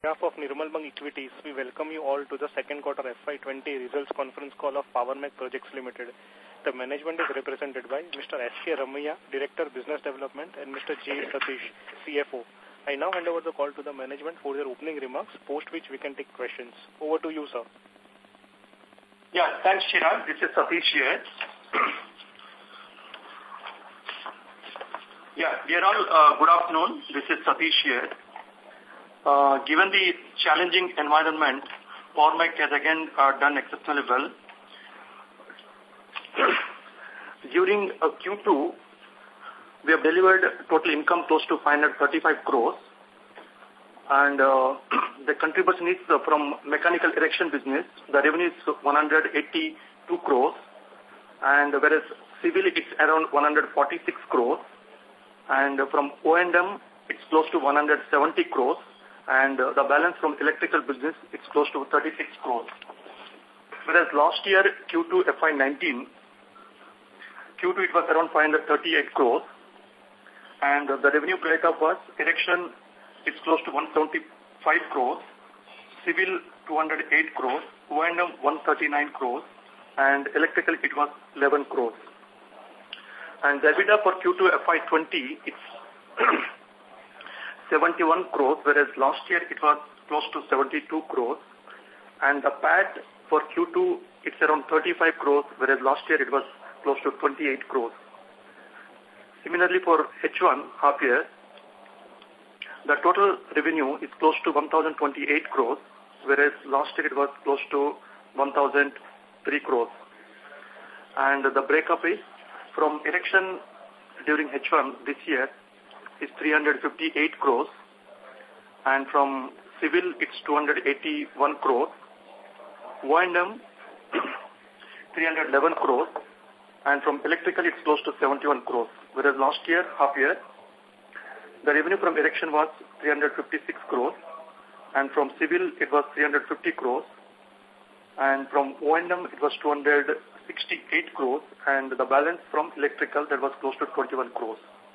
On behalf of Nirmal Bang Equities, we welcome you all to the second quarter FY20 results conference call of Power Mech Projects Limited. The management is represented by Mr. S.K. Ramaiah, Director Business Development, and Mr. J. Satish, CFO. I now hand over the call to the management for their opening remarks, post which we can take questions. Over to you, sir. Yeah, thanks, Chirag. This is Satish here. Yeah, dear all, good afternoon. This is Satish here. Given the challenging environment, Power Mech has again done exceptionally well. During Q2, we have delivered total income close to 535 crores, and the contribution is from mechanical erection business. The revenue is 182 crores, and whereas civil it's around 146 crores, and from O&M it's close to 170 crores. And the balance from electrical business, it's close to 36 crores. Whereas last year, Q2 FY19, Q2 it was around 538 crores. And the revenue breakup was erection, it's close to 175 crores, civil 208 crores, O&M 139 crores, and electrical it was 11 crores. And the EBITDA for Q2 FY20, it's 71 crores, whereas last year it was close to 72 crores. And the PAT for Q2, it's around 35 crores, whereas last year it was close to 28 crores. Similarly, for H1 half year, the total revenue is close to 1,028 crores, whereas last year it was close to 1,003 crores. And the breakup is from erection during H1 this year, is 358 crores, and from civil it's 281 crores, O&M 311 crores, and from electrical it's close to 71 crores, whereas last year, half year, the revenue from erection was 356 crores, and from civil it was 350 crores, and from O&M it was 268 crores, and the balance from electrical that was close to 21 crores.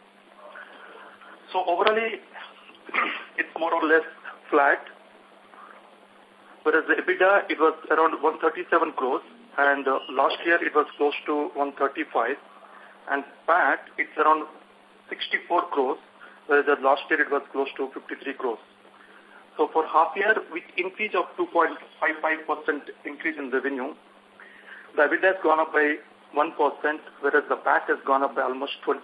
So overall, it's more or less flat, whereas the EBITDA, it was around 137 crores, and last year it was close to 135, and PAT, it's around 64 crores, whereas last year it was close to 53 crores. So for half year, with increase of 2.55% increase in revenue, the EBITDA has gone up by 1%, whereas the PAT has gone up by almost 20%.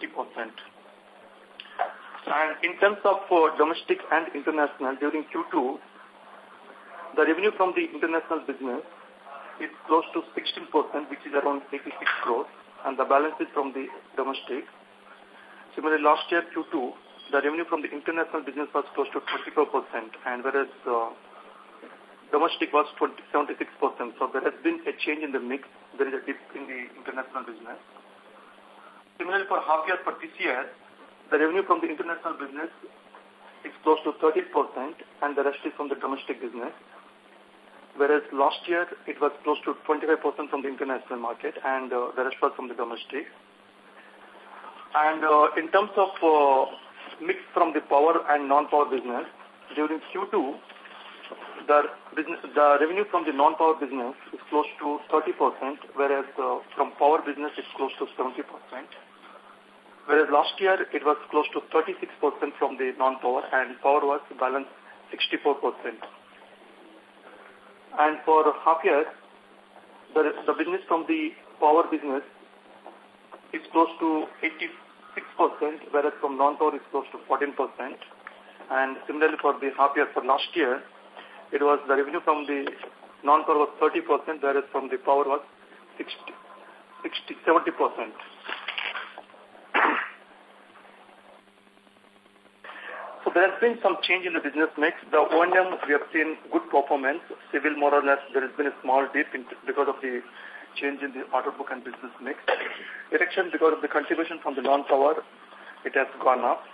And in terms of domestic and international, during Q2, the revenue from the international business is close to 16%, which is around 86 crores, and the balance is from the domestic. Similarly, last year, Q2, the revenue from the international business was close to 24%, and whereas domestic was 76%. So there has been a change in the mix. There is a dip in the international business. Similarly, for half year for this year, the revenue from the international business is close to 30%, and the rest is from the domestic business. Whereas last year, it was close to 25% from the international market, and the rest was from the domestic. And in terms of mix from the power and non-power business, during Q2, the revenue from the non-power business is close to 30%, whereas from power business, it's close to 70%. Whereas last year, it was close to 36% from the non-power, and power was balanced 64%. And for half year, the business from the power business is close to 86%, whereas from non-power is close to 14%. And similarly for the half year for last year, it was the revenue from the non-power was 30%, whereas from the power was 70%. So there has been some change in the business mix. The O&M, we have seen good performance. Civil, more or less, there has been a small dip because of the change in the order book and business mix. Erection, because of the contribution from the non-power, it has gone up.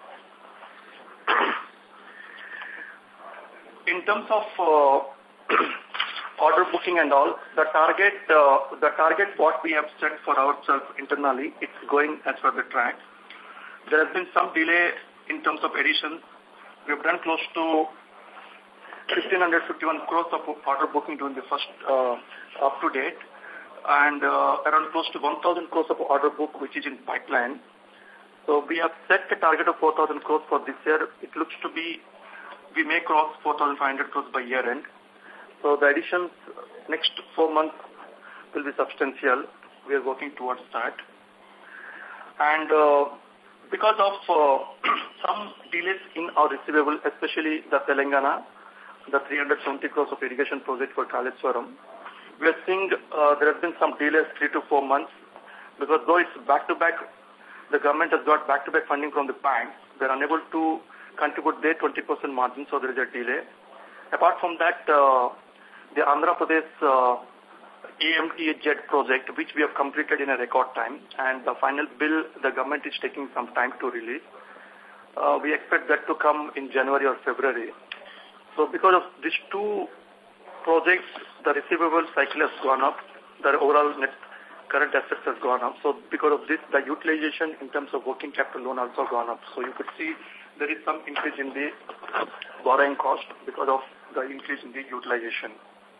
In terms of order booking and all, the target what we have set for ourselves internally, it's going as per the track. There has been some delay in terms of addition. We have done close to 1,551 crores of order booking during the first up to date, and around close to 1,000 crores of order book which is in pipeline. So we have set a target of 4,000 crores for this year. It looks to be we may cross 4,500 crores by year end. So the additions next 4 months will be substantial. We are working towards that. And because of some delays in our receivable, especially the Telangana, the 370 crores of irrigation project for Kaleswaram, we are seeing there has been some delays 3 to 4 months, because though it's back-to-back, the government has got back-to-back funding from the banks, they're unable to contribute their 20% margin, so there is a delay. Apart from that, the Andhra Pradesh AMTA JET project, which we have completed in a record time, and the final bill, the government is taking some time to release. We expect that to come in January or February. So because of these two projects, the receivable cycle has gone up, the overall net current assets has gone up. So because of this, the utilization in terms of working capital loan also gone up. So you could see there is some increase in the borrowing cost because of the increase in the utilization.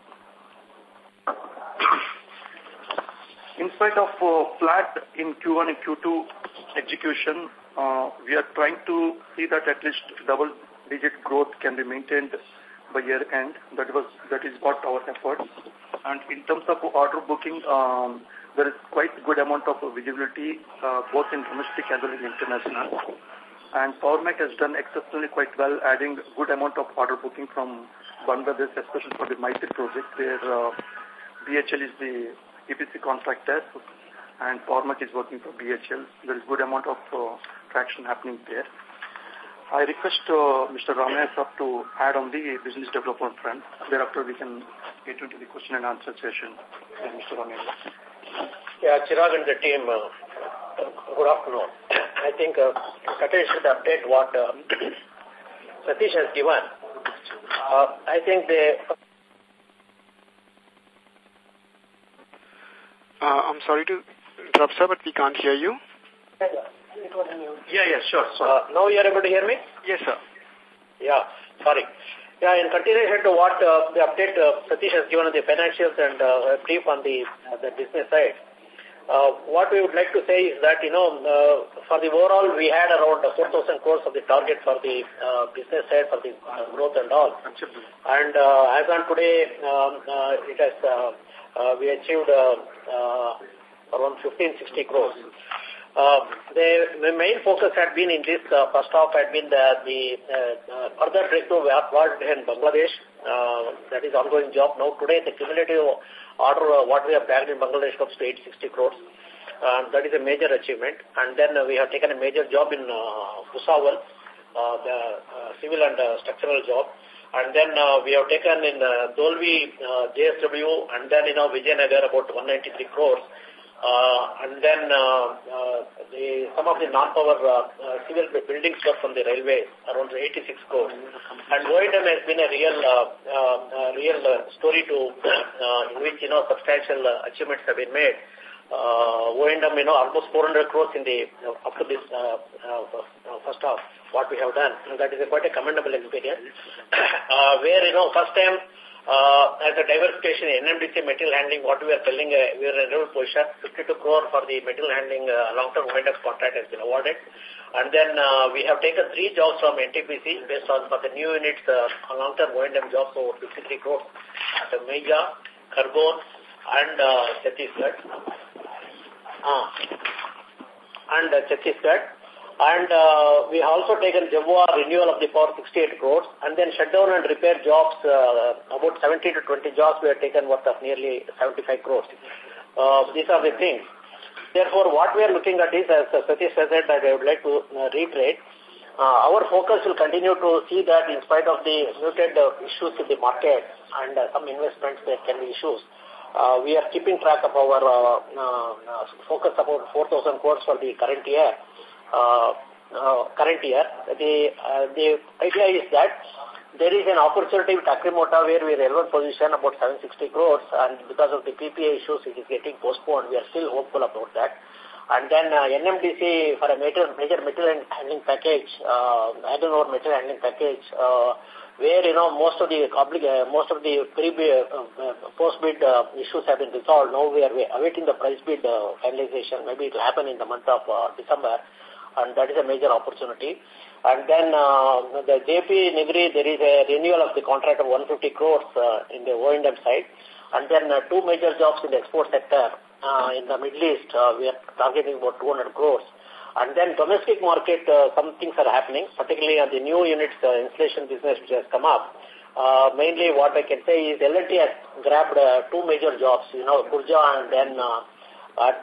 In spite of flat in Q1 and Q2 execution, we are trying to see that at least double-digit growth can be maintained by year end. That is what our efforts. And in terms of order booking, there is quite good amount of visibility both in domestic as well as international. And Power Mech has done exceptionally quite well, adding good amount of order booking from Bangladesh, especially for the Maitri project, where BHL is the EPC contractor, and Power Mech is working for BHL. There is good amount of traction happening there. I request Mr. Ramaya sir to add on the business development front. Thereafter, we can get into the question and answer session. Mr. Ramaya. Yeah, Chirag and the team, good afternoon. I think Satish should update what Satish has given. I think I'm sorry to interrupt, sir, but we can't hear you. Yeah, sure. Now you are able to hear me? Yes, sir. Yeah, sorry. Yeah, in continuation to what the update Satish has given on the financials and a brief on the business side, what we would like to say is that, for the overall, we had around 4,000 crores of the target for the business side, for the growth and all. And as on today, it has we achieved around 1560 crores. The main focus had been in this first half had been the further breakthrough award in Bangladesh. That is ongoing job. Now today the cumulative order what we have bagged in Bangladesh comes to 860 crores. That is a major achievement. And then we have taken a major job in Bhusawal, the civil and structural job. And then we have taken in Dolvi, JSW, and then Vijayanagar about 193 crores. And then some of the non-power civil buildings work from the railway, around 86 crores. And O&M has been a real story to in which substantial achievements have been made. O&M almost 400 crores in the up to this first half what we have done. And that is quite a commendable experience. Where first time. As a diversification in NMDC material handling, what we are telling, we are in a real position. 52 crore for the material handling long-term O&M contract has been awarded. And then we have taken 3 jobs from NTPC based on for the new units, long-term O&M jobs over 53 crores at Meja, Khargone, and Chhattisgarh. And we have also taken Jabua renewal of the power 68 crores, and then shutdown and repair jobs, about 17 to 20 jobs we have taken worth of nearly 75 crores. These are the things. Therefore, what we are looking at is, as Satish said, that I would like to reiterate, our focus will continue to see that in spite of the muted issues in the market and some investments there can be issues, we are keeping track of our focus about 4,000 crores for the current year. The idea is that there is an opportunity with Akrimota where we are in one position about 760 crores, and because of the PPA issues it is getting postponed. We are still hopeful about that. And then NMDC for a major material handling package, iron ore material handling package, where, most of the post-bid issues have been resolved. Now we are awaiting the price bid finalization. Maybe it will happen in the month of December, and that is a major opportunity. And then the JP Nigri, there is a renewal of the contract of 150 crores in the O&M side. And then two major jobs in the export sector in the Middle East, we are targeting about 200 crores. And then domestic market, some things are happening, particularly on the new units installation business which has come up. Mainly what I can say is L&T has grabbed two major jobs, Kurja and then at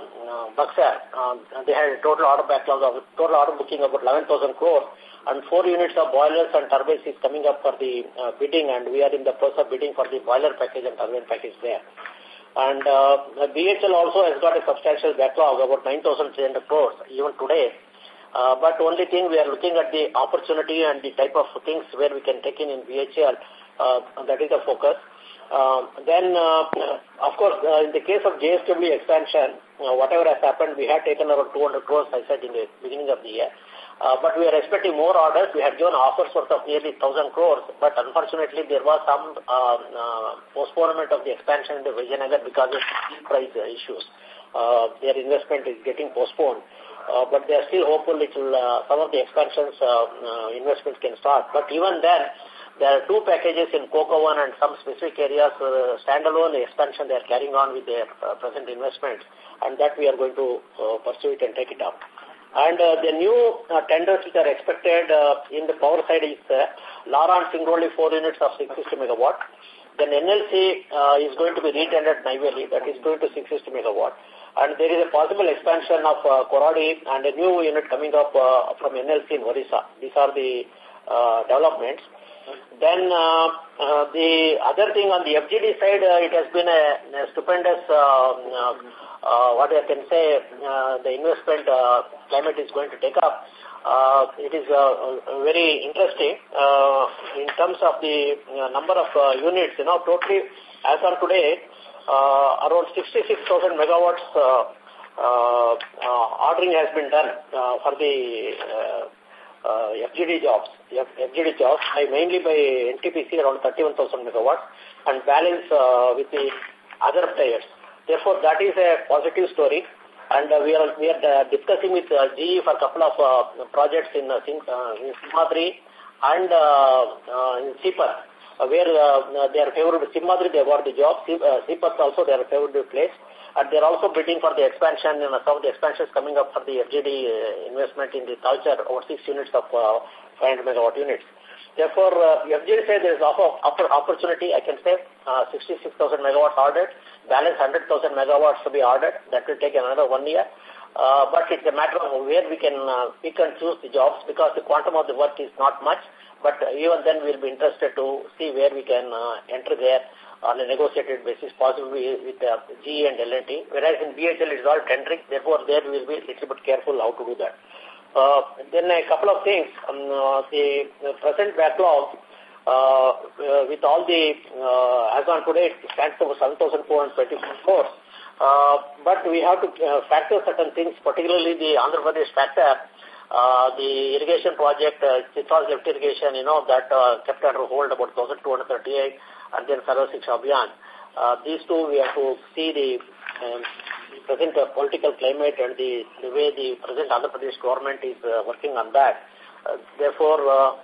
Buxar. They had a total order booking of about 11,000 crores, and 4 units of boilers and turbines is coming up for the bidding, and we are in the process of bidding for the boiler package and turbine package there. And BHL also has got a substantial backlog, about 9,300 crores even today. But only thing we are looking at the opportunity and the type of things where we can take in BHL, that is the focus. Then, of course, in the case of JSW expansion, whatever has happened, we had taken about 200 crores, I said, in the beginning of the year. But we are expecting more orders. We had given offers worth of nearly 1,000 crores, but unfortunately there was some postponement of the expansion in the Vijayanagar because of price issues. Their investment is getting postponed. But they are still hopeful some of the expansions investments can start. But even then, there are two packages in Coco One and some specific areas, standalone expansion they are carrying on with their present investments, and that we are going to pursue it and take it up. And the new tenders which are expected in the power side is Lara and Singrauli 4 units of 660 megawatt. Then NLC is going to be retendered Naiveli, that is going to 660 megawatt. And there is a possible expansion of Koradi and a new unit coming up from NLC in Orissa. These are the developments. Then the other thing on the FGD side, it has been a stupendous, what I can say, the investment climate is going to take up. It is very interesting in terms of the number of units. Totally, as on today, around 66,000 megawatts ordering has been done for the FGD jobs, mainly by NTPC around 31,000 megawatts, and balance with the other players. Therefore, that is a positive story, and we are discussing with GE for a couple of projects in Simhadri and in Sipat, where they are favored. Simhadri, they got the job. Sipat also, they are favored place. And they are also bidding for the expansion, some of the expansions coming up for the FGD investment in the Talcher, over 6 units of 500 megawatt units. Therefore, FGD said there is opportunity, I can say, 66,000 megawatts ordered, balance 100,000 megawatts to be ordered. That will take another 1 year. But it's a matter of where we can pick and choose the jobs, because the quantum of the work is not much. But even then, we'll be interested to see where we can enter there on a negotiated basis, possibly with GE and L&T. Whereas in BHL, it's all tendering. Therefore, there we'll be a little bit careful how to do that. Then a couple of things. The present backlog, with all the, as on today, it stands over 7,424 crores. But we have to factor certain things, particularly the Andhra Pradesh factor, the irrigation project, Chitral lift irrigation, that kept under hold about 1,238, and then Sarva Shiksha Abhiyan. These two, we have to see the present political climate and the way the present Andhra Pradesh government is working on that. Therefore,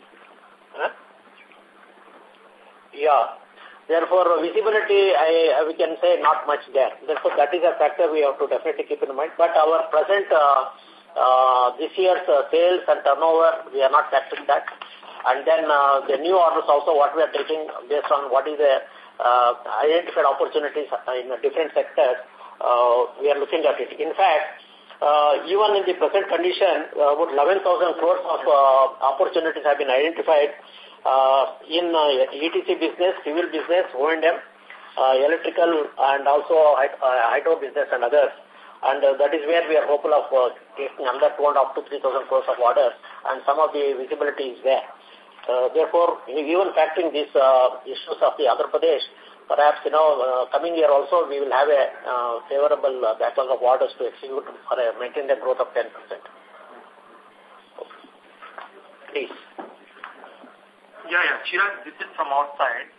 visibility, we can say not much there. Therefore, that is a factor we have to definitely keep in mind. But our present, this year's sales and turnover, we are not factoring that. And then the new orders also, what we are taking based on what is the identified opportunities in different sectors, we are looking at it. In fact, even in the present condition, about 11,000 crores of opportunities have been identified in ETC business, civil business, O&M, electrical, and also hydro business and others. And that is where we are hopeful of taking another 2,500 to 3,000 crores of orders, and some of the visibility is there. Therefore, even factoring these issues of the Andhra Pradesh, perhaps, coming year also we will have a favorable backlog of orders to execute for maintain the growth of 10%. Please. Yeah. Chirag, this is from outside.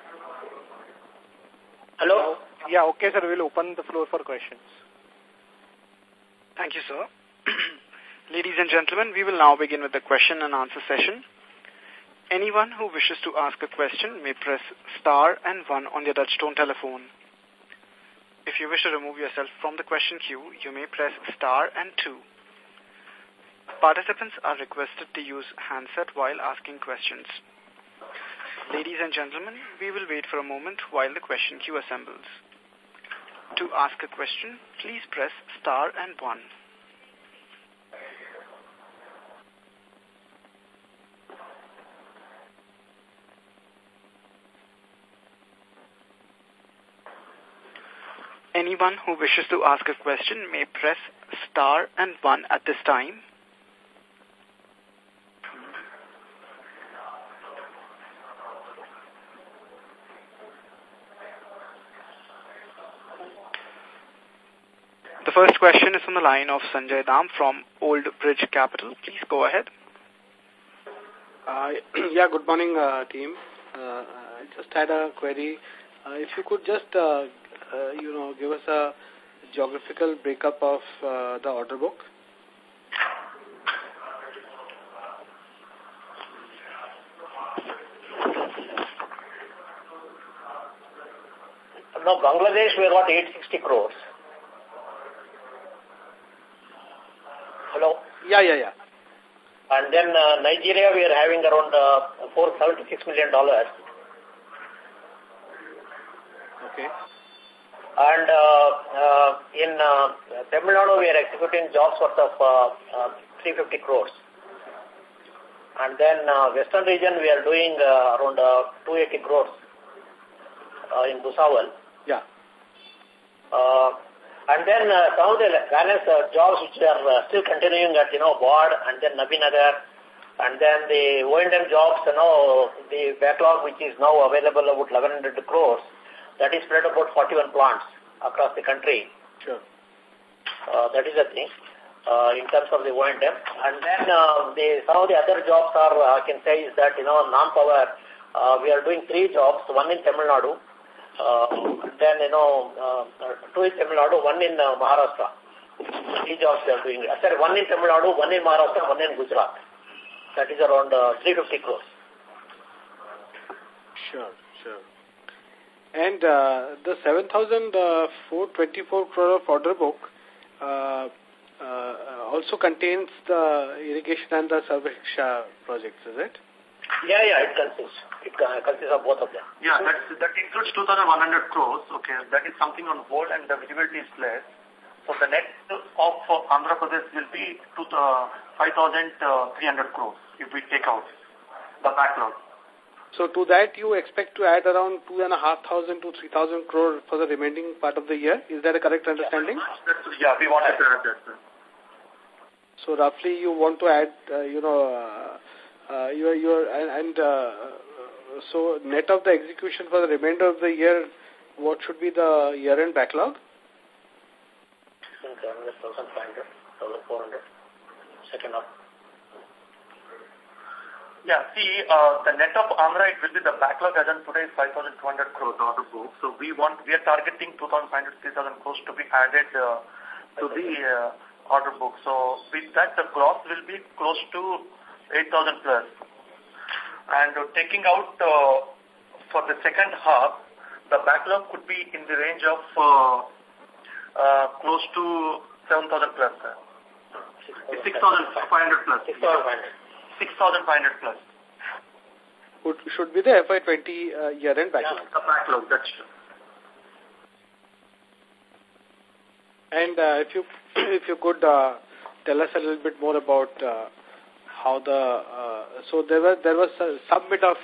Hello? Yeah, okay, sir. We'll open the floor for questions. Thank you, sir. Ladies and gentlemen, we will now begin with the question and answer session. Anyone who wishes to ask a question may press star and 1 on their touchtone telephone. If you wish to remove yourself from the question queue, you may press star and 2. Participants are requested to use handset while asking questions. Ladies and gentlemen, we will wait for a moment while the question queue assembles. To ask a question, please press star and 1. Anyone who wishes to ask a question may press star and 1 at this time. The first question is from the line of Sanjay Dam from Old Bridge Capital. Please go ahead. Yeah, good morning, team. I just had a query. If you could just, give us a geographical breakup of the order book. No, Bangladesh, we got 860 crores. Hello? Yeah. And then Nigeria, we are having around $476 million. Okay. And in Tamil Nadu, we are executing jobs worth of 350 crores. And then Western region, we are doing around 280 crores in Bhusawal. Yeah. And then some of the balance jobs which are still continuing at, Ward and then Nabinagar, and then the O&M jobs, the backlog which is now available about 1,100 crores, that is spread about 41 plants across the country. Sure. That is the thing in terms of the O&M. And then some of the other jobs are, I can say, is that, non-power, we are doing 3 jobs, one in Tamil Nadu, then, 2 in Tamil Nadu, 1 in Maharashtra. 3 jobs we are doing. Sorry, 1 in Tamil Nadu, 1 in Maharashtra, 1 in Gujarat. That is around 350 crores. Sure. And the 7,424 crore of order book also contains the irrigation and the Sarveksha projects, is it? Yeah, it consists. It consists of both of them. Yeah, that includes 2,100 crores. Okay, that is something on hold and the visibility is less. So the net of Andhra Pradesh will be 5,300 crores if we take out the backlog. So to that you expect to add around 2,500 to 3,000 crore for the remaining part of the year. Is that a correct understanding? Yeah, we wanted to add that, sir. So roughly you want to add, so net of the execution for the remainder of the year, what should be the year-end backlog? 1,500, 1,400, second half. Yeah, see, the net of Andhra, it will be the backlog as on today is 5,200 crores order book. So we are targeting 2,500, 3,000 crores to be added to the order book. So with that, the gross will be close to 8,000 plus. And taking out for the second half, the backlog could be in the range of close to 7,000 plus. 6,500 plus. 6,500. 6,500 plus. Should be the FY20 year-end backlog. Yeah, the backlog, that's true. And if you could tell us a little bit more about how so there was some bit of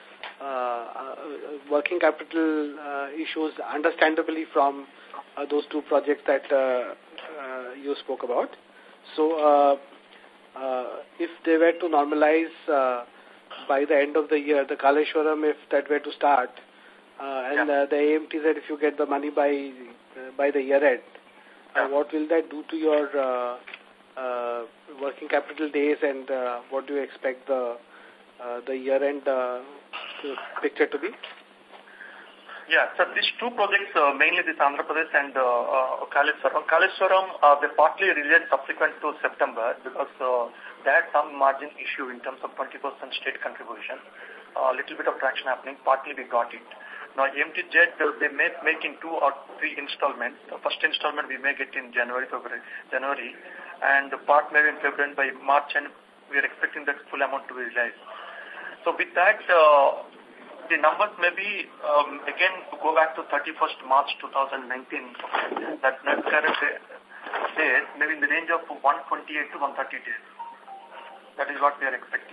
working capital issues, understandably, from those 2 projects that you spoke about. So if they were to normalize by the end of the year, the Kaleshwaram, if that were to start, and the AMT said if you get the money by the year end, what will that do to your working capital days, and what do you expect the the year-end picture to be? Yeah, so these two projects, mainly this Andhra Pradesh and Kaleshwaram. Kaleshwaram, they partly released subsequent to September because they had some margin issue in terms of 20% state contribution. A little bit of traction happening, partly we got it. Now, MTZ, they may make in 2 or 3 installments. The first installment we may get in January, and the part maybe in February, by March, and we are expecting that full amount to be realized. So with that, the numbers may be, again, go back to 31st March 2019. That current days, maybe in the range of 128 to 130 days. That is what we are expecting.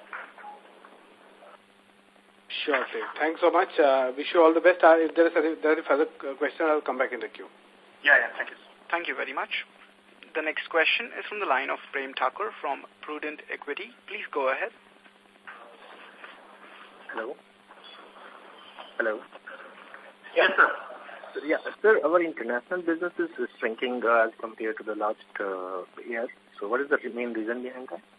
Sure, sir. Thanks so much. Wish you all the best. If there is a further question, I'll come back in the queue. Yeah, thank you. Thank you very much. The next question is from the line of Prem Thakur from Prudent Equity. Please go ahead. Hello. Hello. Yes, sir. Yeah, sir, our international business is shrinking as compared to the last year. So what is the main reason behind that?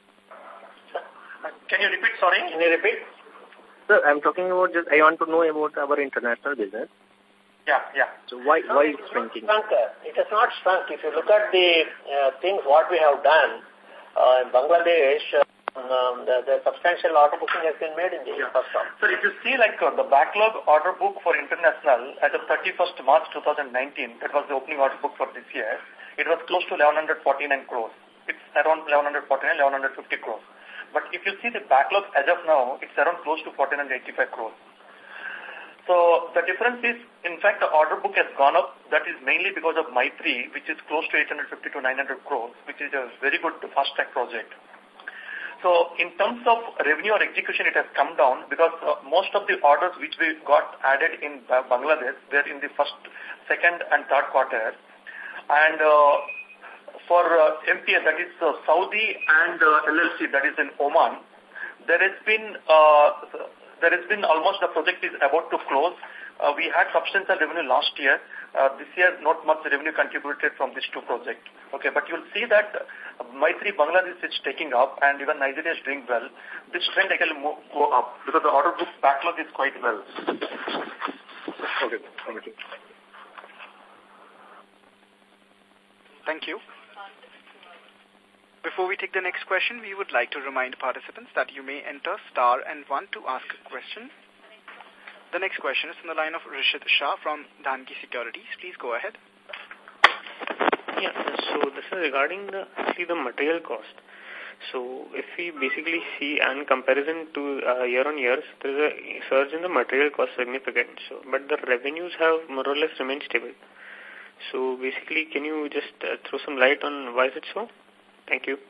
Can you repeat, sorry? Can you repeat? Sir, I'm talking about just, I want to know about our international business. Yeah. So why it's shrinking? It has not shrunk. If you look at the things what we have done in Bangladesh, the substantial order booking has been made in the first half. So if you see like the backlog order book for international as of 31st March 2019, that was the opening order book for this year, it was close to 1149 crores. It's around 1149, 1150 crores. But if you see the backlog as of now, it's around close to 1485 crores. So the difference is, in fact, the order book has gone up. That is mainly because of Maitri, which is close to 850 to 900 crores, which is a very good fast-track project. So in terms of revenue or execution, it has come down because most of the orders which we got added in Bangladesh were in the first, second, and third quarter. And for MPS, that is Saudi and LLC, that is in Oman, there has been almost the project is about to close. We had substantial revenue last year. This year, not much revenue contributed from these two projects. Okay, but you'll see that Maitri Bangladesh is taking up and even Nigeria is doing well. This trend again will go up because the order book backlog is quite well. Okay, thank you. Thank you. Before we take the next question, we would like to remind participants that you may enter star and 1 to ask a question. The next question is from the line of Rishit Shah from Dhanki Securities. Please go ahead. Yeah, so this is regarding the material cost. So if we basically see in comparison to year on year, there is a surge in the material cost significant. So, but the revenues have more or less remained stable. So basically, can you just throw some light on why is it so? Thank you.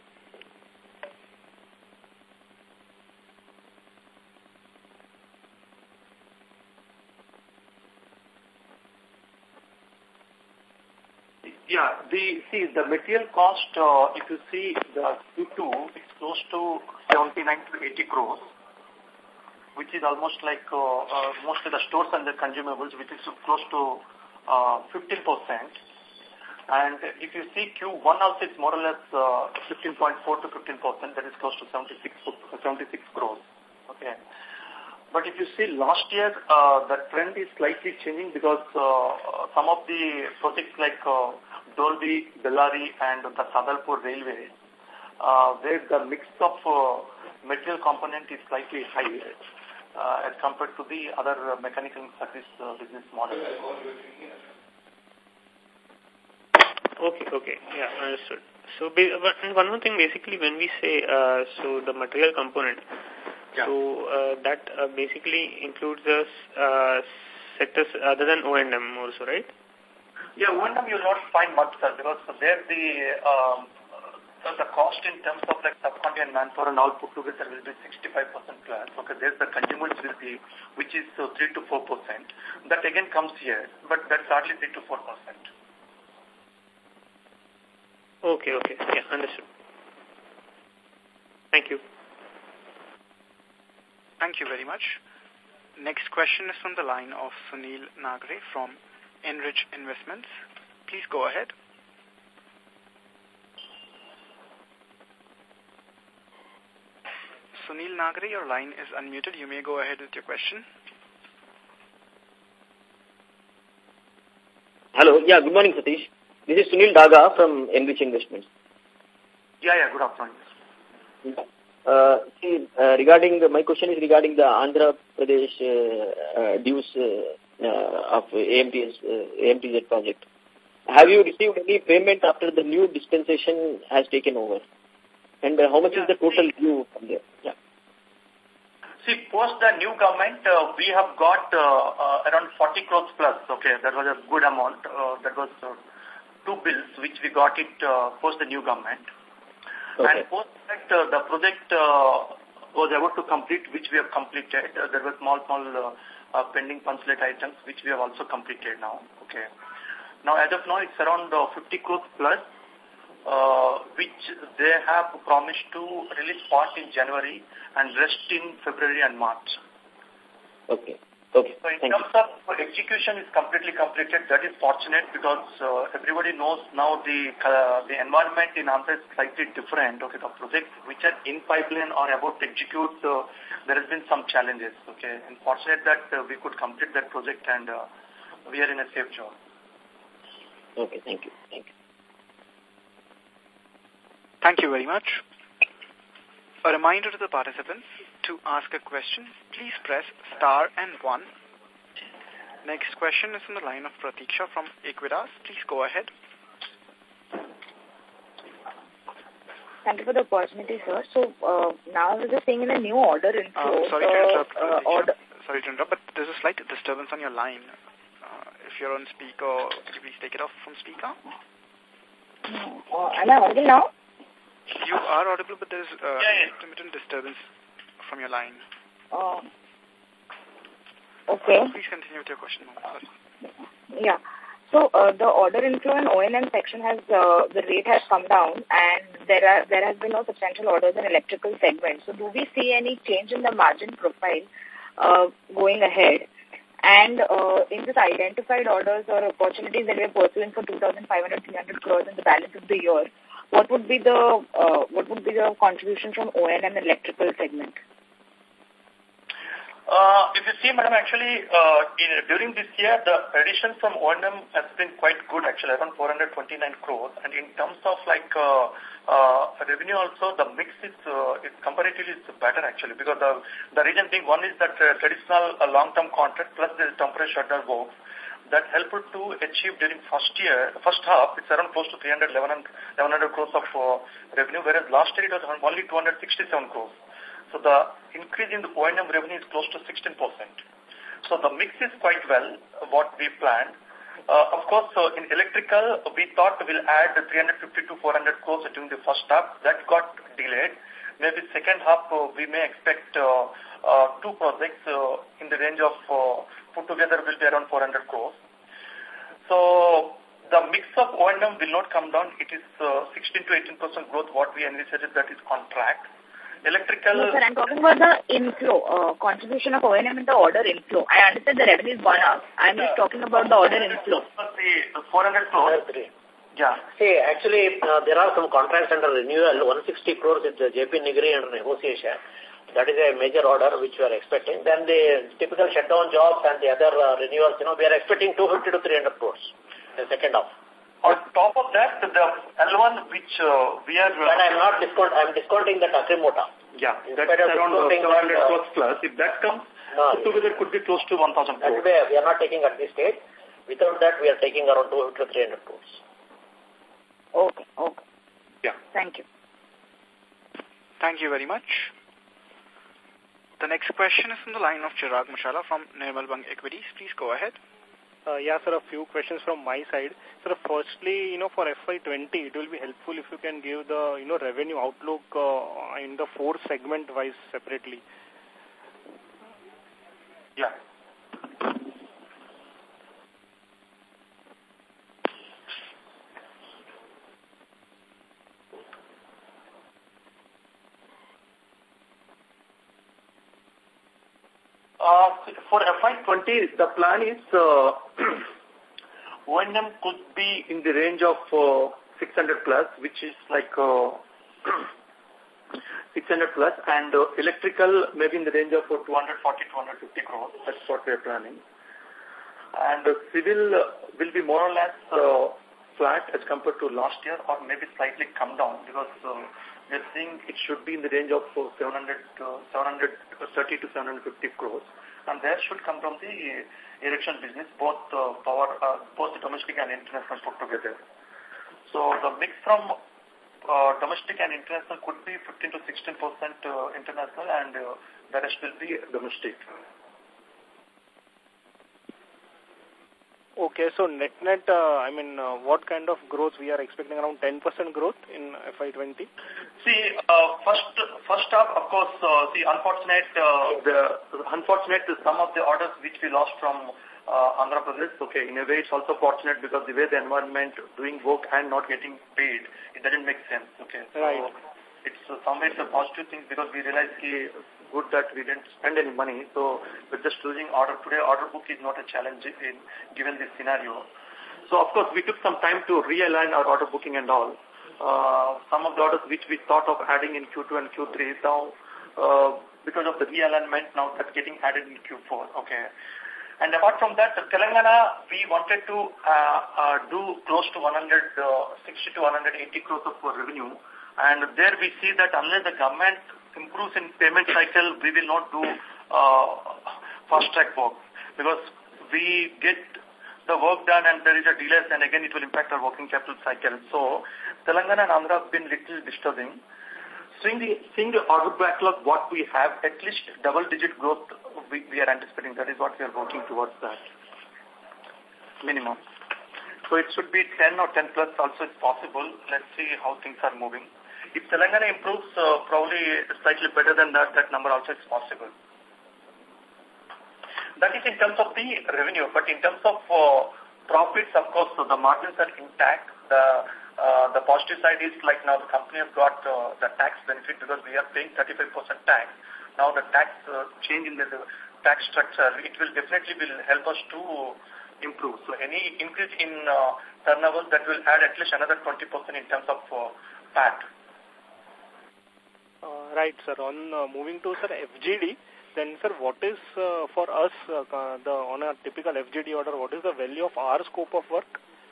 Yeah, the material cost, if you see the Q2, it's close to 79 to 80 crores, which is almost like mostly the stores and the consumables, which is close to 15%. And if you see Q1 also, it's more or less 15.4 to 15%, that is close to 76 crores. Okay. But if you see last year, the trend is slightly changing because some of the projects like Dolvi, Bellary, and the Sadalpur Railway, where the mix of material component is slightly higher as compared to the other mechanical service business model. Okay, yeah, understood. So, one more thing, basically, when we say, so the material component, yeah. So that basically includes the sectors other than O&M also, right? Yeah, O&M you'll not find much, sir, because there the cost in terms of like subcontractor and manpower and all put together will be 65% plus. Okay, there's the consumables will be, which is 3 to 4%. That again comes here, but that's hardly 3 to 4%. Okay, yeah, understood. Thank you. Thank you very much. Next question is from the line of Sunil Nagre from Enrich Investments. Please go ahead. Sunil Nagare, your line is unmuted. You may go ahead with your question. Hello. Yeah, good morning, Satish. This is Sunil Daga from Enrich Investments. Yeah, good afternoon. My question is regarding the Andhra Pradesh dues of AMTZ project. Have you received any payment after the new dispensation has taken over? And how much is the total due from there? Yeah. See, post the new government, we have got around 40 crores plus. Okay, that was a good amount. That was 2 bills which we got it post the new government. Okay. And post that, the project was about to complete, which we have completed. There were small pending consulate items, which we have also completed now. Okay. Now, as of now, it's around 50 crores plus, which they have promised to release part in January and rest in February and March. Okay. Okay. So in terms of execution is completely completed. That is fortunate because everybody knows now the environment in Andhra is slightly different. Okay, the projects which are in pipeline or about to execute, there has been some challenges. Okay, and fortunate that we could complete that project and we are in a safe zone. Okay, thank you. Thank you. Thank you very much. A reminder to the participants, to ask a question, please press star and 1. Next question is from the line of Pratiksha from Equitas. Please go ahead. Thank you for the opportunity, sir. So now we're just seeing in a new order inflow. Sorry to interrupt, but there's a slight disturbance on your line. If you're on speaker, could you please take it off from speaker? Am I audible now? You are audible, but there's intermittent disturbance from your line. Okay. Please continue with your question. Sorry. Yeah. So the order inflow in O&M section has the rate has come down, and there has been no substantial orders in electrical segment. So do we see any change in the margin profile going ahead? And in this identified orders or opportunities that we are pursuing for 2,500-300 crores in the balance of the year, what would be the contribution from O&M and electrical segment? If you see, madam, actually, during this year, the addition from O&M has been quite good, actually, around 429 crores. And in terms of revenue also, the mix is comparatively better, actually, because the reason being, one is that traditional long-term contract plus the temporary shutdown works that helped to achieve during first half, it's around close to 1,100 crores of revenue, whereas last year it was only 267 crores. So the increase in the O&M revenue is close to 16%. So the mix is quite well what we planned. Of course, in electrical, we thought we'll add 350 to 400 crores during the first half. That got delayed. Maybe second half, we may expect 2 projects in the range of, put together will be around 400 crores. So the mix of O&M will not come down. It is 16 to 18% growth what we envisaged that is on track. Electrical... No, sir, I'm talking about the inflow, contribution of O&M in the order inflow. I understand the revenue is gone up. I'm just talking about the order inflow. The 400 crores. Yeah. See, actually, there are some contracts under renewal, 160 crores with the JP Nigri under negotiation. That is a major order which we are expecting. Then the typical shutdown jobs and the other renewals, we are expecting 250 to 300 crores in the second half. On top of that, the L1 which we are... But I'm discounting the Akrimota. Yeah, that's around 700 crores plus. If that comes, together it could be close to 1,000 crores. We are not taking at this stage. Without that, we are taking around 200 to 300 crores. Okay. Yeah. Thank you. Thank you very much. The next question is from the line of Chirag Mushala from Nirmal Bang Equities. Please go ahead. Yeah, sir, a few questions from my side. Sir, firstly, for FY20, it will be helpful if you can give the, revenue outlook in the 4 segment-wise separately. Yeah. For FY20, the plan is O&M could be in the range of 600 plus, which is like 600 plus, and electrical maybe in the range of 240, 250 crores. That's what we are planning. And civil will be more or less flat as compared to last year, or maybe slightly come down, because we're seeing it should be in the range of 730 to 750 crores. And that should come from the erection business, both both domestic and international put together. So the mix from domestic and international could be 15 to 16% international, and the rest will be domestic. Okay, so net, what kind of growth we are expecting? Around 10% growth in FY20? See, first up, of course, the unfortunate some of the orders which we lost from Andhra Pradesh. Okay, in a way it's also fortunate, because the way the environment doing work and not getting paid, it doesn't make sense. Okay, so right. It's somewhere it's a positive thing, because we realized good that we didn't spend any money, so we're just losing order. Today order book is not a challenge given this scenario. So of course we took some time to realign our order booking and all. Some of the orders which we thought of adding in Q2 and Q3 now, because of the realignment, now that's getting added in Q4. Okay. And apart from that, Telangana, we wanted to do close to 160 to 180 crores of revenue. And there we see that unless the government improves in payment cycle, we will not do fast-track work, because we get the work done and there is a delay, and again it will impact our working capital cycle. So Telangana and Andhra have been little disturbing. Seeing the order backlog, what we have, at least double-digit growth we are anticipating. That is what we are working towards, that minimum. So it should be 10 or 10 plus also is possible. Let's see how things are moving. If Telangana improves, probably slightly better than that number also is possible. That is in terms of the revenue, but in terms of profits, of course, the margins are intact. The positive side is like now the company has got the tax benefit, because we are paying 35% tax. Now the tax change in the tax structure, it will definitely help us to improve. So any increase in turnover, that will add at least another 20% in terms of PAT. Right, sir. On moving to, sir, FGD, then, sir, what is for us, on a typical FGD order, what is the value of our scope of work?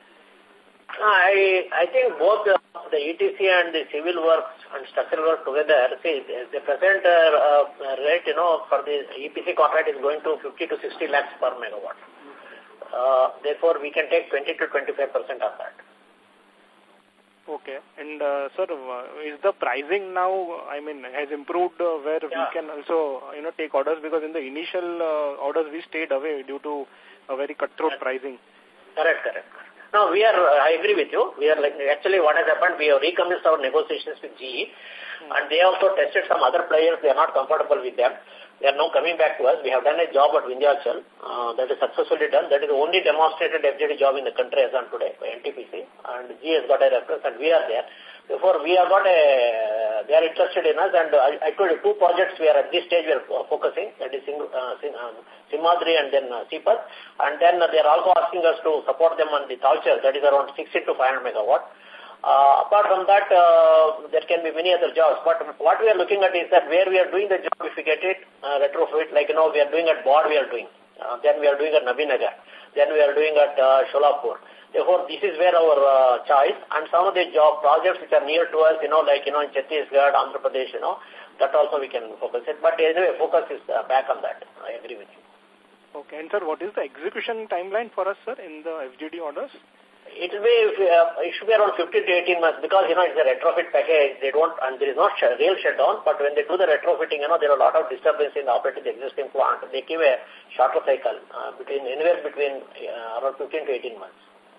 I think both the ETC and the civil works and structural work together, see, the present rate, for the EPC contract is going to 50 to 60 lakhs per megawatt. Therefore, we can take 20 to 25% of that. Okay. And, sir, is the pricing now, has improved where we can also, take orders? Because in the initial orders, we stayed away due to a very cutthroat pricing. Correct. No, I agree with you. We are actually what has happened, we have recommenced our negotiations with GE, and they also tested some other players. They are not comfortable with them. They are now coming back to us. We have done a job at Vindhyachal that is successfully done. That is the only demonstrated FGD job in the country as on today by NTPC, and GE has got a reference, and we are there. Therefore, they are interested in us, and I told you 2 projects we are at this stage we are focusing, that is Simhadri and then Sipat, and then they are also asking us to support them on the Talcher, that is around 60 to 500 megawatt. Apart from that, there can be many other jobs, but what we are looking at is that where we are doing the job, if we get it, retrofit, like we are doing at Bod, we are doing, then we are doing at Nabinagar, then we are doing at Sholapur. Therefore, this is where our choice, and some of the job projects which are near to us, in Chhattisgarh, Andhra Pradesh, that also we can focus it. But anyway, focus is back on that. I agree with you. Okay. And, sir, what is the execution timeline for us, sir, in the FGD orders? It should be around 15 to 18 months, because, it's a retrofit package. And there is no real shutdown, but when they do the retrofitting, there are a lot of disturbance in operating the existing plant. They give a shorter cycle, anywhere between around 15 to 18 months.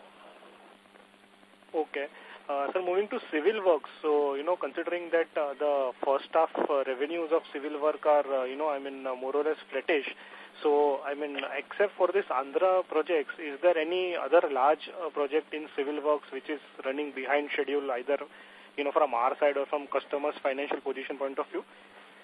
Okay. Sir, moving to civil works, so, considering that the first half revenues of civil work are, more or less flattish, so, except for this Andhra projects, is there any other large project in civil works which is running behind schedule, either, from our side or from customers' financial position point of view?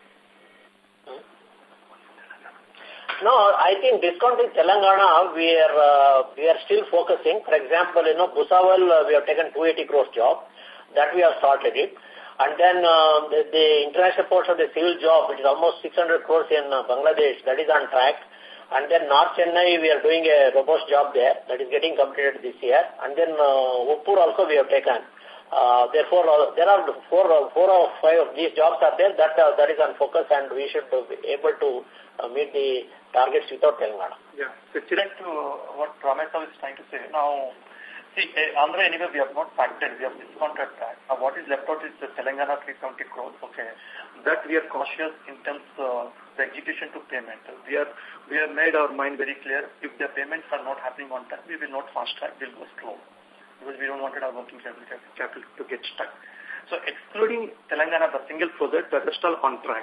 No, I think discount in Telangana, we are still focusing. For example, Bhusawal, we have taken 280 crores job. That we have started it. And then the international portion of the civil job, which is almost 600 crores in Bangladesh, that is on track. And then North Chennai, we are doing a robust job there. That is getting completed this year. And then Uppur also we have taken. Therefore, there are four or five of these jobs are there. That is on focus, and we should be able to meet the targets without Telangana. Yeah. So, to what Ramesh is trying to say. Now, see, Andhra anyway, we have not factored, we have discounted that. Now, what is left out is the Telangana 370 crores, okay. That we are cautious in terms of the execution to payment. We have made our mind very clear. If the payments are not happening on time, we will not fast track, we'll go slow. Because we don't want our working capital to get stuck. So, excluding Telangana, the single project, the rest are on track.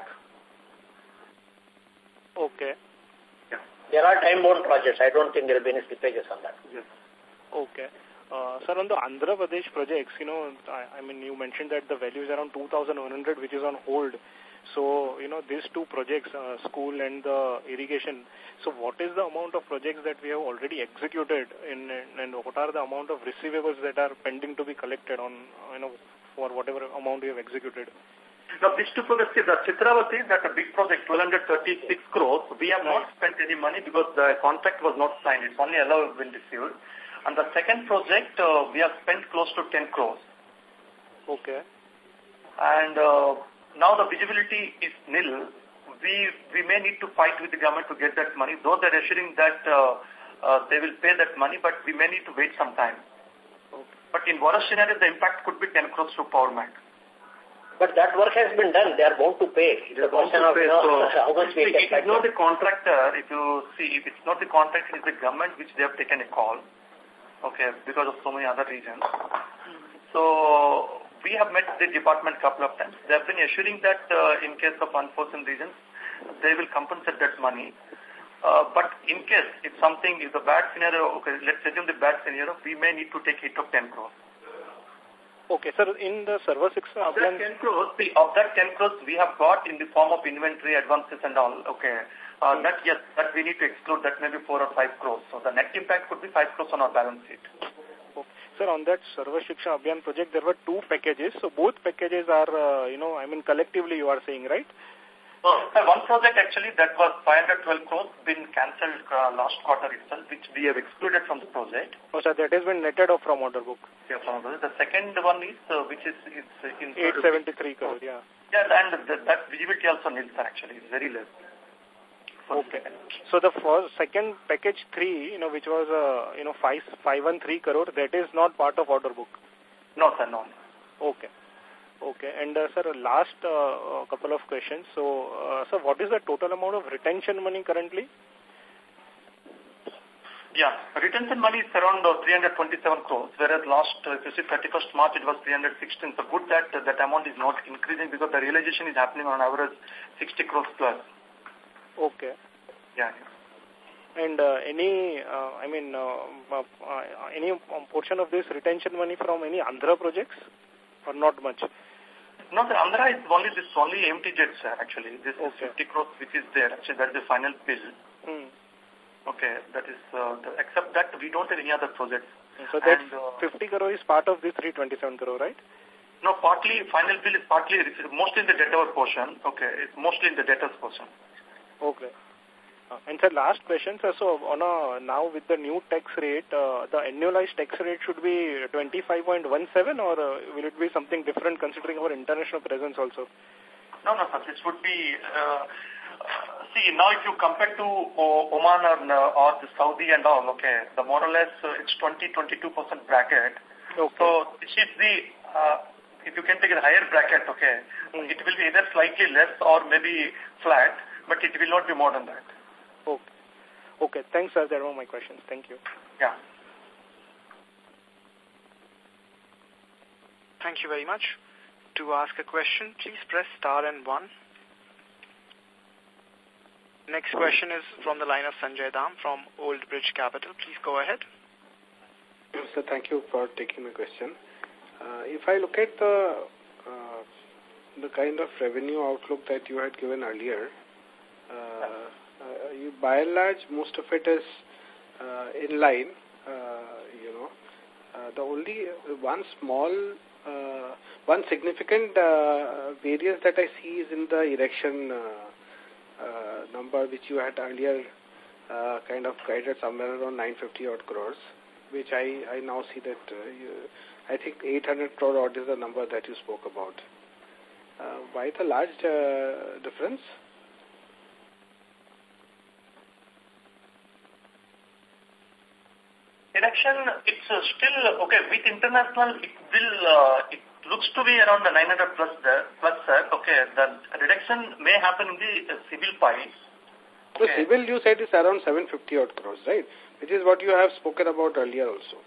Okay. Yeah. There are time-bound projects. I don't think there will be any slippages on that. Yes. Okay. Sir, on the Andhra Pradesh projects, I mean, you mentioned that the value is around 2,100, which is on hold. So, these two projects, school and the irrigation, so what is the amount of projects that we have already executed and what are the amount of receivables that are pending to be collected on, for whatever amount we have executed? Now, these two projects, the Chitravati, that's a big project, 1,236 crores. We have not spent any money because the contract was not signed. It's only allowed when received. And the second project, we have spent close to 10 crores. Okay. And now the visibility is nil. We may need to fight with the government to get that money, though they're assuring that they will pay that money, but we may need to wait some time. Okay. But in worst scenario, the impact could be 10 crores to Power Mac. But that work has been done. They are bound to pay. It's a question of how much we can. It is not the contractor. If you see, if it's not the contractor, it's the government which they have taken a call. Okay, because of so many other reasons. So we have met the department a couple of times. They have been assuring that in case of unforeseen reasons, they will compensate that money. But in case if the bad scenario, okay, let's assume the bad scenario, we may need to take hit of 10 crores. Okay, sir, in the Sarva Shiksha Abhiyan... Of that 10 crores, we have got in the form of inventory, advances and all, okay. That we need to exclude, that maybe 4 or 5 crores. So the net impact could be 5 crores on our balance sheet. Okay. Sir, on that Sarva Shiksha Abhiyan project, there were two packages. So both packages are, collectively you are saying, right? One project actually that was 512 crores been cancelled last quarter itself, which we have excluded from the project. Oh, sir, that has been netted off from order book. Yeah, from order book. The second one is which is in 873 crores. Yeah. Yeah, and that visibility also nils actually. It's very less. Okay. So the second package 3, which was 513 crore, that is not part of order book. No, sir, no. Okay. Okay. And, sir, last couple of questions. So, sir, what is the total amount of retention money currently? Yeah, retention money is around 327 crores, whereas last, if you see 31st March, it was 316. So good that that amount is not increasing because the realization is happening on average 60 crores plus. Okay. Yeah. And any portion of this retention money from any Andhra projects or not much? No, the Andhra is only empty jets, actually. This is 50 crores which is there. Actually, that's the final bill. Okay, that is, except that we don't have any other projects. So that 50 crore is part of this 327 crore, right? No, partly, final bill is partly, mostly in the debtor portion. Okay, it's mostly in the debtors portion. Okay. And sir, last question, sir. So now with the new tax rate, the annualized tax rate should be 25.17 or will it be something different considering our international presence also? No, sir. This would be, see, now if you compare to Oman or the Saudi and all, okay, the more or less it's 20-22% bracket. Okay. So this is the, if you can take a higher bracket, okay, it will be either slightly less or maybe flat, but it will not be more than that. Okay. Okay. Thanks, sir. That were my questions. Thank you. Yeah. Thank you very much. To ask a question, please press star and 1. Next question is from the line of Sanjay Dam from Old Bridge Capital. Please go ahead. Sir, thank you for taking my question. If I look at the kind of revenue outlook that you had given earlier, by and large, most of it is in line. The only one small one significant variance that I see is in the erection number, which you had earlier kind of guided somewhere around 950 odd crores, which I now see that I think 800 crore odd is the number that you spoke about. Why the large difference? Erection, it's still, okay, with international, it looks to be around the 900 plus, sir. Okay, the reduction may happen in the civil piles. The civil you said is around 750 odd crores, right? Which is what you have spoken about earlier also.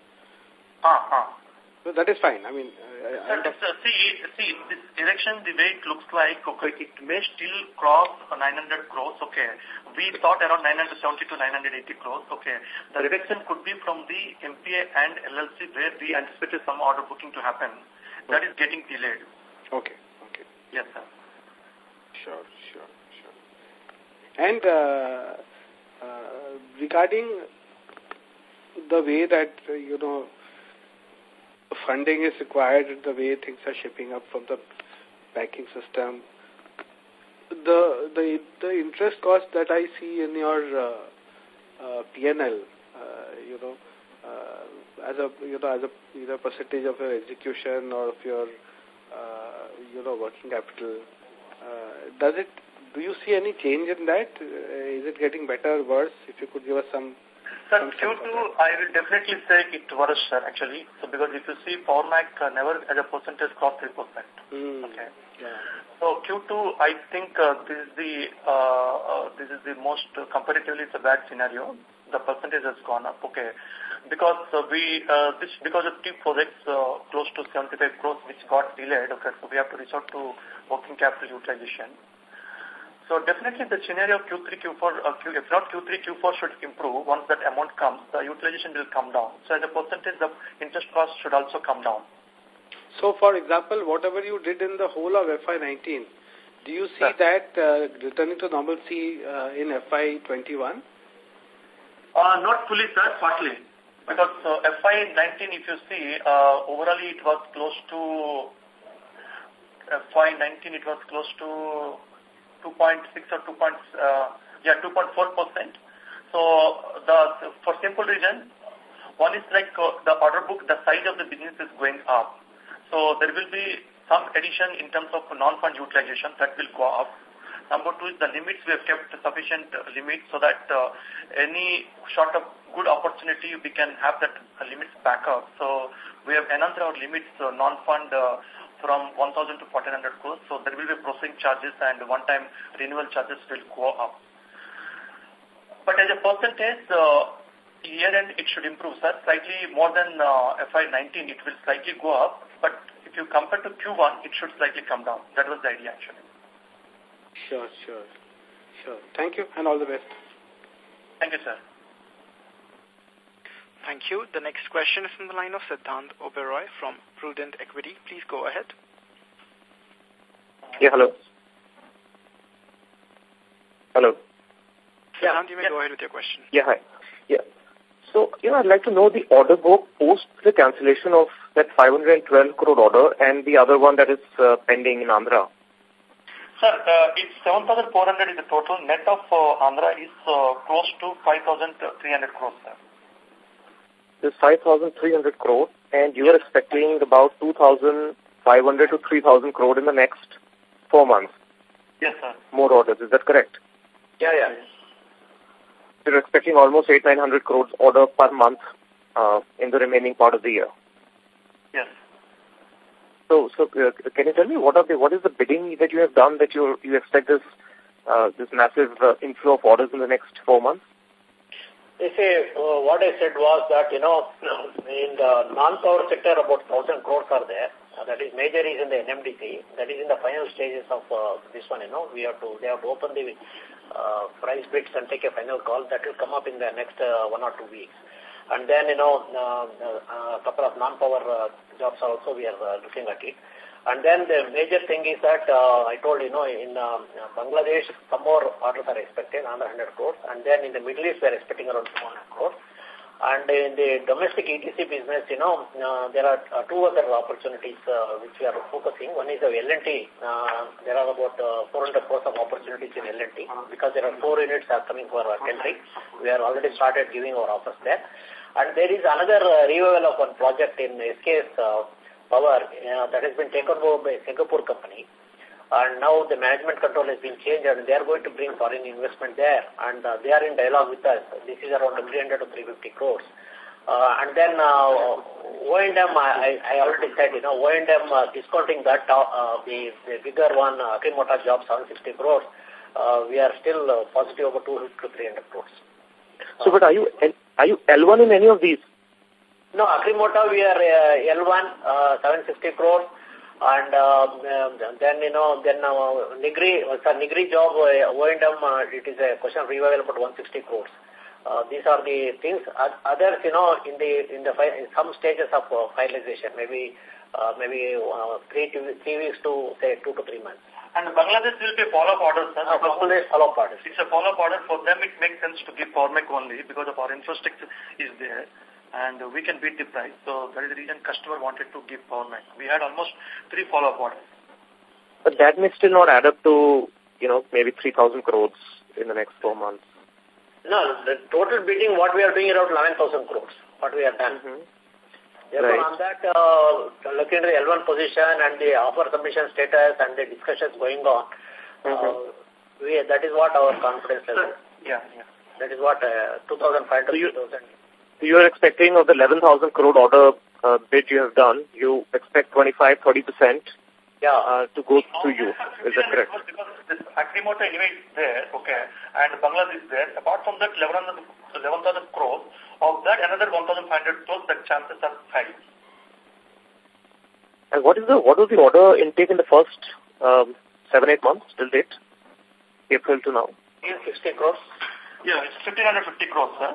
So that is fine. I mean, see, this erection, the way it looks like, okay, it may still cross 900 crores, okay. We thought around 970 to 980 crores, okay. The reduction could be from the MPA and LLC where we anticipated some order booking to happen. That is getting delayed. Okay. Yes, sir. Sure. And regarding the way that, funding is required, the way things are shaping up from the banking system, the interest cost that I see in your P&L, as either percentage of your execution or of your working capital, do you see any change in that? Is it getting better or worse? If you could give us some. Sir, Q2, I will definitely say it worse, sir, actually. So, because if you see, Power Mac never as a percentage crossed 3%. Okay. Yeah. So, Q2, I think this is the most, comparatively, it's a bad scenario. The percentage has gone up, okay. Because because of two projects close to 75 crores which got delayed, okay, so we have to resort to working capital utilization. So definitely the scenario of Q3, Q4, if not Q3, Q4 should improve. Once that amount comes, the utilization will come down. So as a percentage, the interest cost should also come down. So for example, whatever you did in the whole of FY19, do you see that returning to normalcy in FY21? Not fully, sir, partly. Because FY19, if you see, overall it was close to, FY19 it was close to 2.6 or 2.4%. So for simple reason, one is like the order book, the size of the business is going up. So there will be some addition in terms of non-fund utilization that will go up. Number two is the limits, we have kept sufficient limits so that any short of good opportunity, we can have that limits back up. So we have enhanced our limits, non-fund from 1,000 to 1,400 crores. So there will be processing charges and one-time renewal charges will go up. But as a percentage, year-end it should improve, sir. Slightly more than FY19, it will slightly go up. But if you compare to Q1, it should slightly come down. That was the idea, actually. Sure. Thank you and all the best. Thank you, sir. Thank you. The next question is from the line of Siddhant Oberoi from Prudent Equity. Please go ahead. Yeah, hello. Siddhant, you may go ahead with your question. Yeah, hi. Yeah. So, I'd like to know the order book post the cancellation of that 512 crore order and the other one that is pending in Andhra. Sir, it's 7,400 is the total. Net of Andhra is close to 5,300 crores, sir. This 5,300 crore, and you are expecting about 2,500 to 3,000 crore in the next 4 months. Yes, sir. More orders, is that correct? Yeah. You're expecting almost 800-900 crores order per month in the remaining part of the year. Yes. So can you tell me what is the bidding that you have done that you expect this massive inflow of orders in the next 4 months? You see, what I said was that, in the non-power sector, about 1,000 crores are there. That is major is in the NMDC. That is in the final stages of this one, they have to open the price bids and take a final call. That will come up in the next 1 or 2 weeks. And then, a couple of non-power jobs also we are looking at it. And then the major thing is that I told, in Bangladesh, some more orders are expected, another 100 crores. And then in the Middle East, we are expecting around 200 crores. And in the domestic ETC business, there are two other opportunities which we are focusing. One is the L&T. There are about 400 crores of opportunities in L&T because there are 4 units are coming for tendering. We have already started giving our offers there. And there is another revival of one project in SKS Power that has been taken over by a Singapore company. And now the management control has been changed and they are going to bring foreign investment there. And they are in dialogue with us. This is around 300 to 350 crores. And then O&M, I already said, O&M discounting that, the bigger one, Akrimota job, 760 crores. We are still positive over 200 to 300 crores. So, but are you L1 in any of these? No, Akrimota, we are L1, 760 crores. And then Nigri job, O&M, it is a question of revival about 160 crores. These are the things. Others, in some stages of finalization, maybe 3 weeks to say 2 to 3 months. And Bangladesh will be follow-up orders, sir. Bangladesh follow-up orders. It's a follow-up order. For them, it makes sense to give Power Mech only because of our infrastructure is there. And we can beat the price. So that is the reason customer wanted to give Power Mech. We had almost 3 follow-up orders. But that may still not add up to, maybe 3,000 crores in the next 4 months. No, the total bidding, what we are doing around 11,000 crores, what we have done. Therefore, on that, looking at the L1 position and the offer submission status and the discussions going on, that is what our confidence level. Yeah. That is what 2,500, 3,000. You are expecting of the 11,000 crore order bid you have done, you expect 25-30% to go to you. Is that correct? Because this Akrimota anyway is there, okay, and Bangladesh is there. Apart from that 11,000 crores, of that another 1,500 crores, the chances are high. And what was the order intake in the first 7-8 months till date, April to now? 1,560 crores. Yeah, it's 1,550 crores, sir.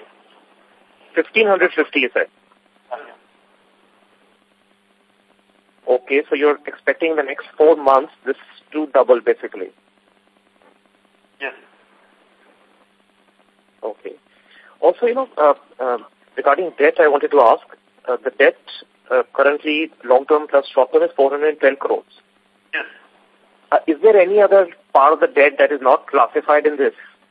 1,550, you said? Okay, so you're expecting in the next 4 months this to double, basically? Yes. Okay. Also, regarding debt, I wanted to ask, the debt currently long-term plus short-term is 410 crores. Yes. Is there any other part of the debt that is not classified in this?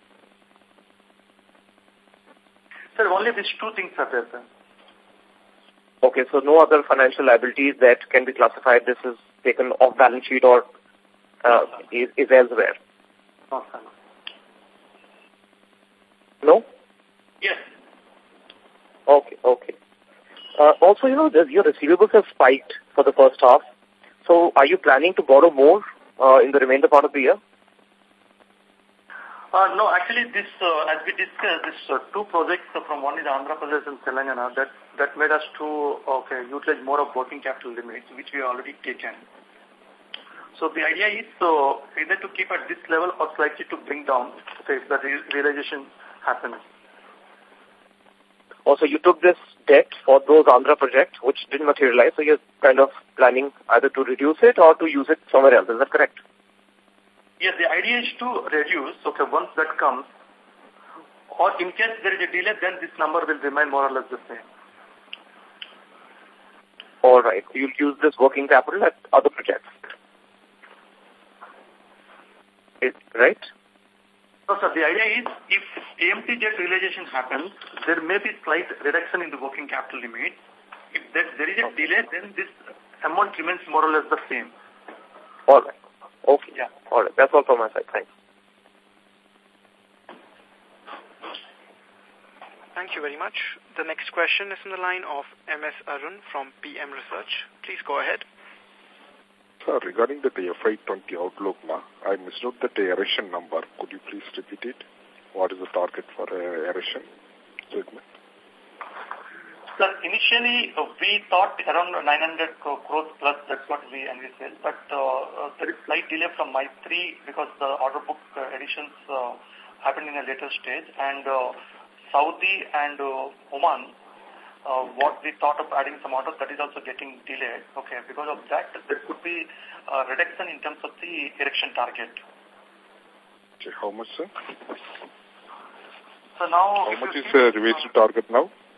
Sir, only these 2 things are there, sir. Okay, so no other financial liabilities that can be classified. This is taken off balance sheet or is elsewhere? No, sir. No? Yes. Okay. Also, your receivables have spiked for the first half. So are you planning to borrow more in the remainder part of the year? No, actually, this as we discussed, this 2 projects from one is Andhra Pradesh and Telangana that made us to utilize more of working capital limits, which we have already taken. So the idea is either to keep at this level or slightly to bring down if the realization happens. Also, you took this debt for those Andhra projects which didn't materialize, so you're kind of planning either to reduce it or to use it somewhere else. Is that correct? Yes, the idea is to reduce, once that comes, or in case there is a delay, then this number will remain more or less the same. All right. You'll use this working capital at other projects. Right? No, sir, the idea is if AMT jet realization happens, there may be slight reduction in the working capital limit. If there is a delay, then this amount remains more or less the same. All right. Okay. Yeah. All right. That's all from my side. Thanks. Thank you very much. The next question is from the line of MS Arun from PM Research. Please go ahead. Sir, regarding the FY20 outlook, I missed out the erection number. Could you please repeat it? What is the target for erection segment? Sir, initially we thought around 900 crores plus, that's what we envisaged, but there is slight delay from Maitri because the order book additions happened in a later stage, and Saudi and Oman, what we thought of adding some orders, that is also getting delayed. Okay, because of that, there could be a reduction in terms of the erection target. Okay, how much, sir? So now, how much is the revised target now?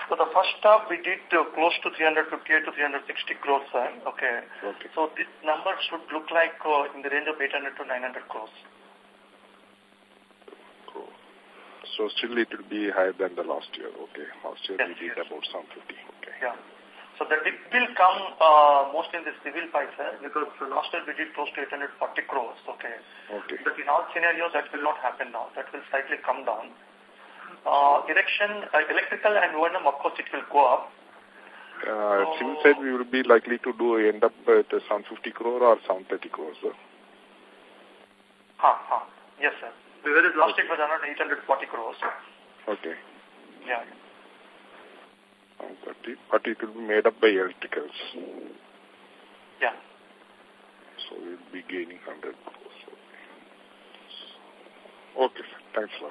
So the first half we did close to 358 to 360 crores, sir. Okay. So this number should look like in the range of 800 to 900 crores. Cool. So still it will be higher than the last year. Okay. Last year we did about 750. Okay. Yeah. So the dip will come mostly in the civil pipe, sir, because last year we did close to 840 crores. Okay. Okay. But in all scenarios that will not happen now. That will slightly come down. Electrical and O&M, of course, it will go up. Civil side, we will be likely to end up at 750 crore or 730 crores, sir. Yes, sir. Whereas last year it was around 840 crores. Okay. Yeah. 730, but it will be made up by electricals. Yeah. So we will be gaining 100 crores. Okay, sir. Thanks a lot.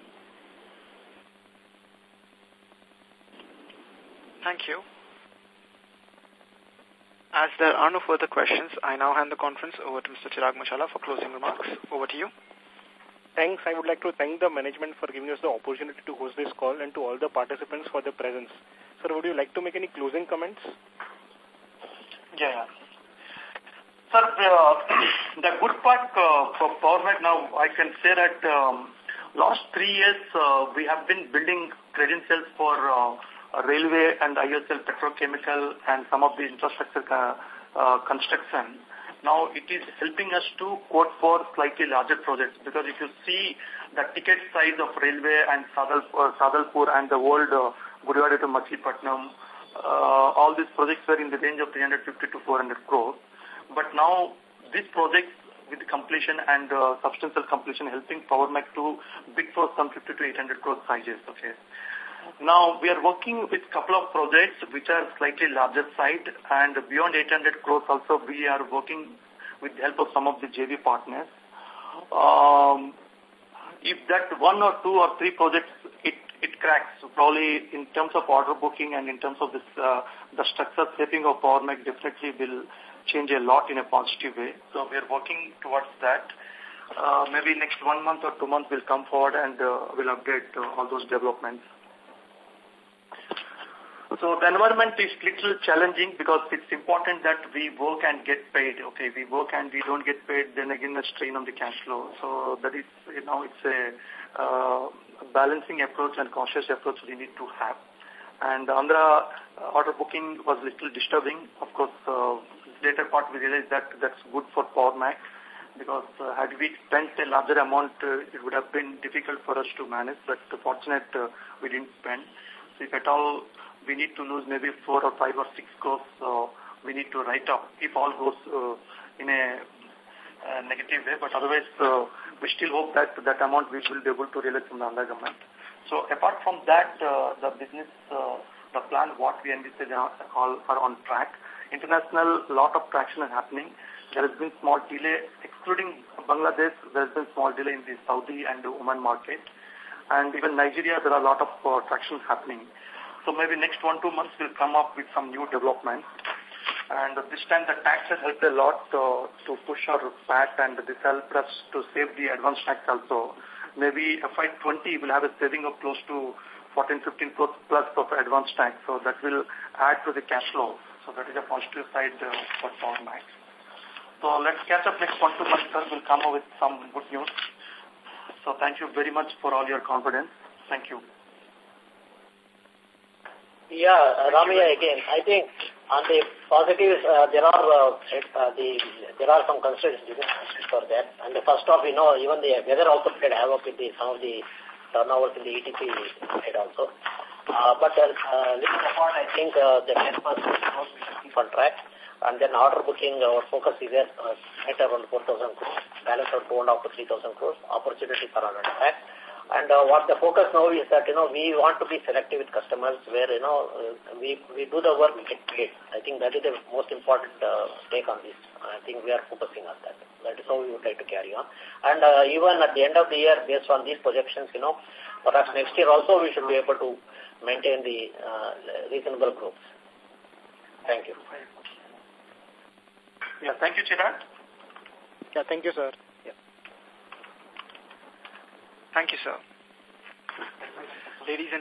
Thank you. As there are no further questions, I now hand the conference over to Mr. Chirag Muchala for closing remarks. Over to you. Thanks. I would like to thank the management for giving us the opportunity to host this call and to all the participants for their presence. Sir, would you like to make any closing comments? Yeah. Sir, the good part for Power Mech now, I can say that last 3 years we have been building credentials for railway and ISL petrochemical and some of the infrastructure construction. Now it is helping us to quote for slightly larger projects, because if you see the ticket size of railway and Sadalpur and the old Gudivada to Machilipatnam, all these projects were in the range of 350 to 400 crores. But now these projects with the completion and substantial completion helping Power Mech to bid for some 50 to 800 crore sizes. Okay. Now, we are working with a couple of projects which are slightly larger side, and beyond 800 crores also we are working with the help of some of the JV partners. If that 1 or 2 or 3 projects, it cracks, probably in terms of order booking and in terms of this, the structure shaping of Power Mech definitely will change a lot in a positive way. So we are working towards that. Maybe next 1 month or 2 months we'll come forward and we'll update all those developments. So the environment is little challenging because it's important that we work and get paid. Okay, we work and we don't get paid, then again a strain on the cash flow. So that is, it's a balancing approach and conscious approach we need to have. And Andhra order booking was little disturbing. Of course, later part we realized that that's good for Power Mech, because had we spent a larger amount, it would have been difficult for us to manage, but fortunate we didn't spend. So if at all we need to lose maybe 4 or 5 or 6 crores, we need to write off if all goes in a negative way. But otherwise, we still hope that that amount we will be able to realize from the Andhra government. So apart from that, the business, the plan, what we envisage all are on track. International, lot of traction is happening. There has been small delay, excluding Bangladesh, there has been small delay in the Saudi and the Oman market. And even Nigeria, there are a lot of traction happening. So maybe next 1-2 months we'll come up with some new developments. And this time the tax has helped a lot to push our PAT, and this helped us to save the advance tax also. Maybe FY20 will have a saving of close to 14-15 crores plus of advance tax. So that will add to the cash flow. So that is a positive side for Power Mech. So let's catch up next 1-2 months, sir. We'll come up with some good news. So thank you very much for all your confidence. Thank you. Yeah, Ramaya again. I think on the positives, there are some constraints for that. And the first off, even the weather also played havoc with some of the turnovers in the ETP side also. But looking apart, I think the benchmark is on track. And then order booking, our focus is at around 4,000 crores, balance of 2,500 to 3,000 crores, opportunities are on track. And what the focus now is that, we want to be selective with customers where, we do the work, we get paid. I think that is the most important take on this. I think we are focusing on that. That is how we would like to carry on. And even at the end of the year, based on these projections, perhaps next year also we should be able to maintain the reasonable growth. Thank you. Yeah, thank you, Chirag. Yeah, thank you, sir. Thank you, sir. Ladies and